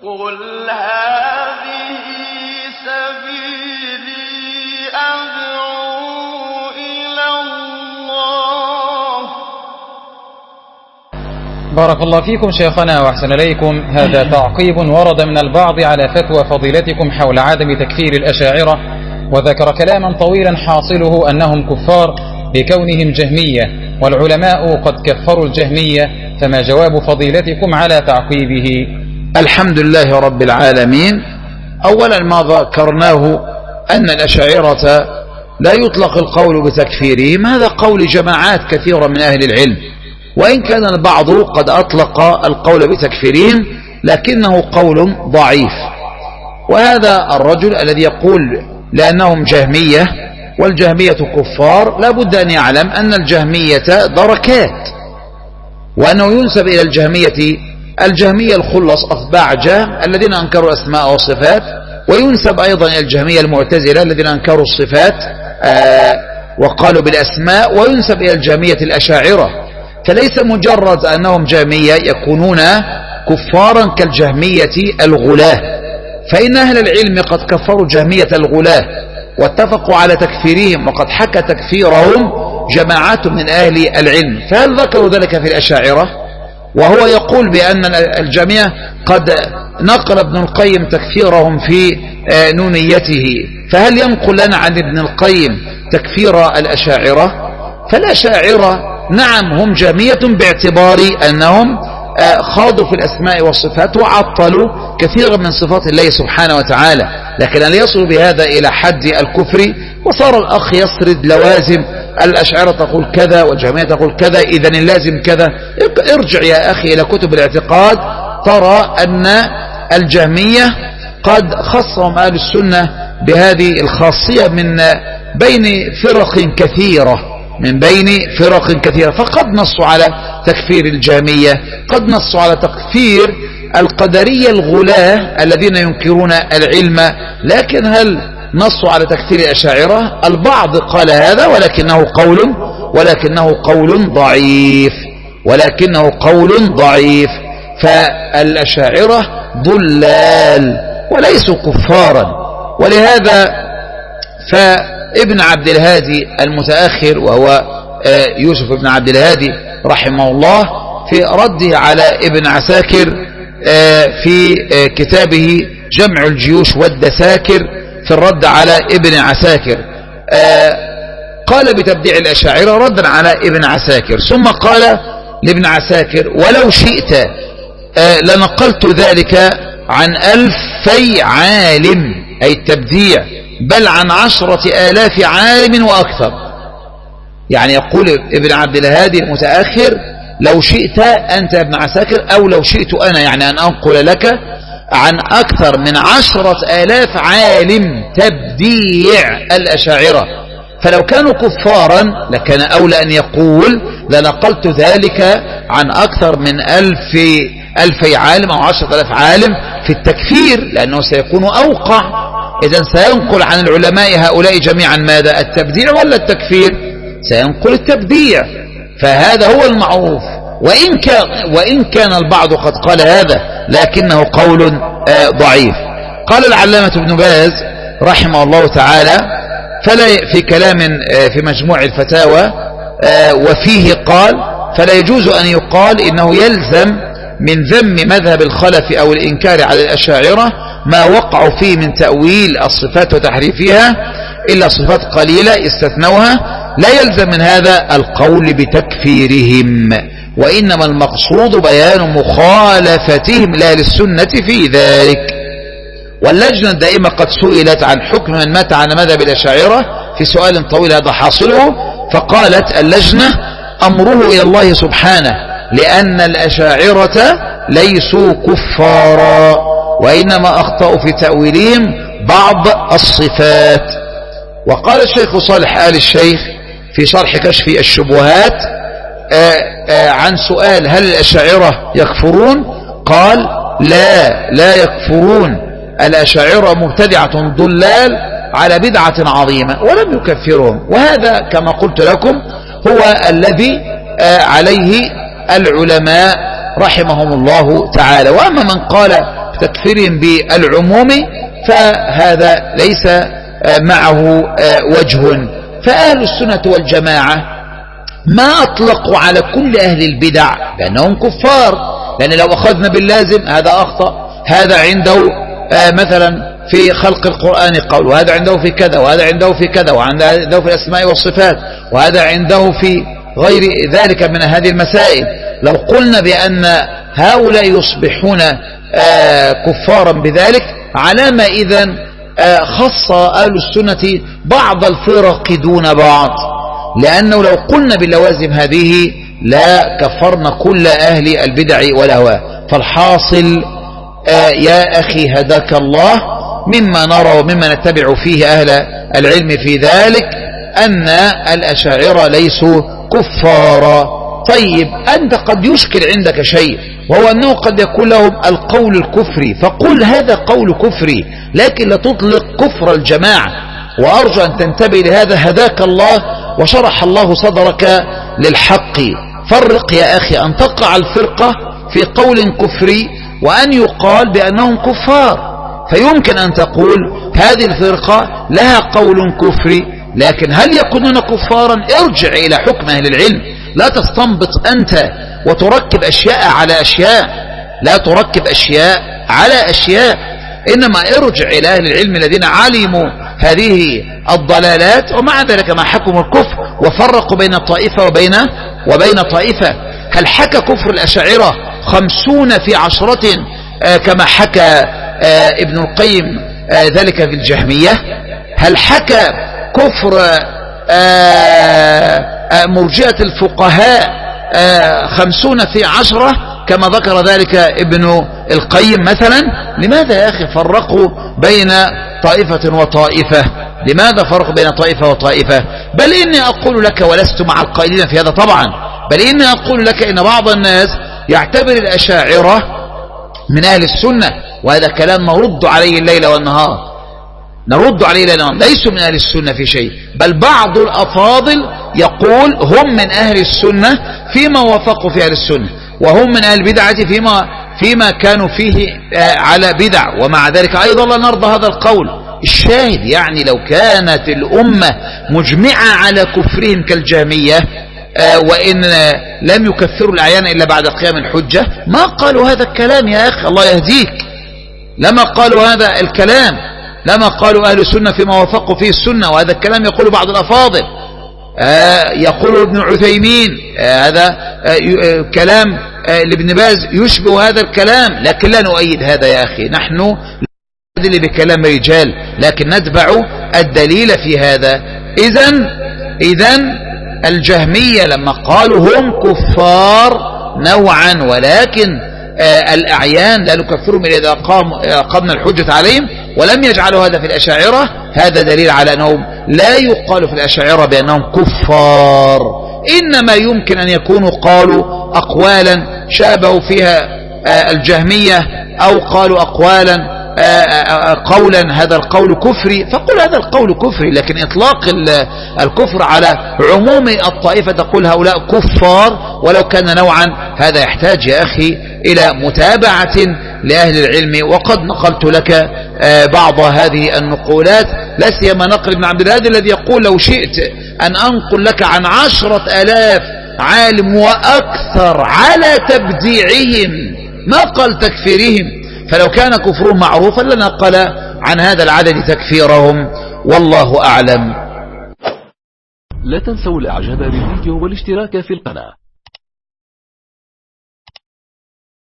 قل هذه سبيلي أدعو إلى الله. بارك الله فيكم شيخنا وأحسن إليكم. هذا تعقيب ورد من البعض على فتوى فضيلتكم حول عدم تكفير الأشاعرة، وذكر كلاما طويلا حاصله أنهم كفار بكونهم جهمية، والعلماء قد كفروا الجهمية، فما جواب فضيلتكم على تعقيبه؟ الحمد لله رب العالمين. أولا ما ذكرناه أن الأشاعرة لا يطلق القول بتكفيرهم، هذا قول جماعات كثيرة من أهل العلم، وإن كان البعض قد أطلق القول بتكفيرهم لكنه قول ضعيف. وهذا الرجل الذي يقول لأنهم جهمية والجهمية كفار لا بد أن يعلم أن الجهمية دركات، وأنه ينسب إلى الجهمية الخلص أتباع جهم الذين أنكروا الأسماء والصفات، وينسب أيضا إلى الجهمية المعتزلة الذين أنكروا الصفات وقالوا بالأسماء، وينسب إلى الجهمية الأشاعرة. فليس مجرد أنهم جهمية يكونون كفارا كالجهمية الغلاة، فإن أهل العلم قد كفروا جهمية الغلاة واتفقوا على تكفيرهم، وقد حكى تكفيرهم جماعات من أهل العلم. فهل ذكروا ذلك في الأشاعرة؟ وهو يقول بأن الجميع قد نقل ابن القيم تكفيرهم في نونيته، فهل ينقل لنا عن ابن القيم تكفير الأشاعرة؟ فالأشاعرة نعم هم جهمية باعتبار أنهم خاضوا في الأسماء والصفات وعطلوا كثيرا من صفات الله سبحانه وتعالى، لكن أن يصلوا بهذا إلى حد الكفر. وصار الأخ يسرد لوازم، الأشاعرة تقول كذا والجهمية تقول كذا، إذن اللازم كذا. ارجع يا أخي إلى كتب الاعتقاد ترى أن الجهمية قد خصهم أهل السنة بهذه الخاصية من بين فرق كثيرة، فقد نصوا على تكفير الجهمية، قد نصوا على تكفير القدرية الغلاة الذين ينكرون العلم، لكن هل نصوا على تكفير الأشاعرة؟ البعض قال هذا ولكنه قول ضعيف، فالأشاعرة ضلال وليسوا كفارا. ولهذا فابن عبد الهادي المتأخر، وهو يوسف بن عبد الهادي رحمه الله، في رده على ابن عساكر في كتابه جمع الجيوش والدساكر في الرد على ابن عساكر قال بتبديع الأشاعرة ردا على ابن عساكر، ثم قال لابن عساكر: ولو شئت لنقلت ذلك عن 2000 عالم، أي التبديع، بل عن 10,000 عالم وأكثر. يعني يقول ابن عبد الهادي المتأخر: لو شئت أنت يا ابن عساكر، أو لو شئت أنا، يعني أن أنقل لك عن أكثر من 10,000 عالم تبديع الأشاعرة، فلو كانوا كفارا لكان أولى أن يقول لنقلت ذلك عن أكثر من 1000 عالم أو 10,000 عالم في التكفير، لأنه سيكون أوقع. إذن سينقل عن العلماء هؤلاء جميعا ماذا؟ التبديع ولا التكفير؟ سينقل التبديع، فهذا هو المعروف. وإن كان البعض قد قال هذا لكنه قول ضعيف. قال العلامة ابن باز رحمه الله تعالى في كلام في مجموع الفتاوى وفيه قال: فلا يجوز أن يقال إنه يلزم من ذم مذهب الخلف أو الإنكار على الأشاعرة ما وقعوا فيه من تأويل الصفات وتحريفها إلا صفات قليلة استثنوها، لا يلزم من هذا القول بتكفيرهم، وإنما المقصود بيان مخالفتهم لا للسنة في ذلك. واللجنة الدائمة قد سئلت عن حكم من مات على مذهب الأشاعرة في سؤال طويل هذا حاصله، فقالت اللجنة: أمره إلى الله سبحانه، لأن الأشاعرة ليسوا كفارا، وإنما أخطأوا في تأويلهم بعض الصفات. وقال الشيخ صالح آل الشيخ في شرح كشف الشبهات عن سؤال: هل الأشاعرة يكفرون؟ قال: لا يكفرون، الأشاعرة مبتدعة ضلال على بدعة عظيمة، ولم يكفرهم. وهذا كما قلت لكم هو الذي عليه العلماء رحمهم الله تعالى. وأما من قال تكفيرهم بالعموم فهذا ليس معه وجه. فأهل السنة والجماعة ما أطلقوا على كل أهل البدع بأنهم كفار، لأن لو أخذنا باللازم هذا أخطأ، هذا عنده مثلا في خلق القرآن قول، وهذا عنده في كذا، وهذا عنده في كذا، وهذا عنده في الأسماء والصفات، وهذا عنده في غير ذلك من هذه المسائل. لو قلنا بأن هؤلاء يصبحون كفارا بذلك، على ما إذن خص أهل السنة بعض الفرق دون بعض، لأنه لو قلنا باللوازم هذه لا كفرنا كل أهل البدع والأهواء. فالحاصل يا أخي هداك الله مما نرى ومما نتبع فيه أهل العلم في ذلك أن الأشاعرة ليسوا كفارا. طيب أنت قد يشكل عندك شيء، وهو أنه قد يكون لهم القول الكفري، فقل هذا قول كفري، لكن لا تطلق كفر الجماعة. وأرجو أن تنتبه لهذا هداك الله وشرح الله صدرك للحق. فرق يا أخي أن تقع الفرقة في قول كفري وأن يقال بأنهم كفار. فيمكن أن تقول هذه الفرقة لها قول كفري، لكن هل يكونون كفارا؟ ارجع إلى حكم أهل العلم، لا تستنبط أنت وتركب أشياء على أشياء، لا تركب أشياء على أشياء، إنما ارجع إلى أهل العلم الذين علموا هذه الضلالات ومع ذلك ما حكموا الكفر وفرقوا بين طائفة وبين طائفة. هل حكى كفر الأشاعرة 50 في 10 كما حكى ابن القيم ذلك في الجهمية؟ هل حكى كفر مرجئة الفقهاء 50 في 10 كما ذكر ذلك ابن القيم مثلا؟ لماذا يا أخي فرقوا بين طائفة وطائفة؟ لماذا فرقوا بين طائفة وطائفة؟ بل إني أقول لك، ولست مع القائلين في هذا طبعا، بل إني أقول لك إن بعض الناس يعتبر الأشاعرة من أهل السنة، وهذا كلام نرد عليه الليل والنهار، نرد عليه الليل والنهار، ليسوا من أهل السنة في شيء. بل بعض الأفاضل يقول هم من أهل السنة فيما وافقوا في أهل السنة، وهم من أهل البدعة فيما كانوا فيه على بدع، ومع ذلك أيضا لا نرضى هذا القول. الشاهد يعني لو كانت الأمة مجمعة على كفرهم كالجهمية وإن لم يكفروا الأعيان إلا بعد قيام الحجة ما قالوا هذا الكلام يا أخي، الله يهديك، لما قالوا هذا الكلام، لما قالوا أهل السنة فيما وافقوا فيه السنة. وهذا الكلام يقول بعض الأفاضل، يقول ابن عثيمين، هذا كلام لابن باز يشبه هذا الكلام، لكن لا نؤيد هذا يا أخي، نحن ندل بكلام رجال لكن نتبع الدليل في هذا. إذن الجهمية لما قالوا هم كفار نوعا، ولكن الأعيان لا نكفرهم إلا إذا قامنا الحجة عليهم، ولم يجعلوا هذا في الأشاعرة، هذا دليل على أنهم لا يقال في الأشاعرة بأنهم كفار، إنما يمكن أن يكونوا قالوا أقوالا شابهوا فيها الجهمية، أو قالوا أقوالا قولا هذا القول كفري، فقل هذا القول كفري. لكن إطلاق الكفر على عموم الطائفة تقول هؤلاء كفار ولو كان نوعا، هذا يحتاج يا أخي إلى متابعة لأهل العلم. وقد نقلت لك بعض هذه النقولات، لا سيما نقل ابن عبد الهادي الذي يقول لو شئت أن أنقل لك عن 10,000 عالم وأكثر على تبديعهم ما قال تكفيرهم، فلو كان كفرهم معروفا لنقل عن هذا العدد تكفيرهم، والله أعلم. لا تنسوا الإعجاب بالفيديو والاشتراك في القناة.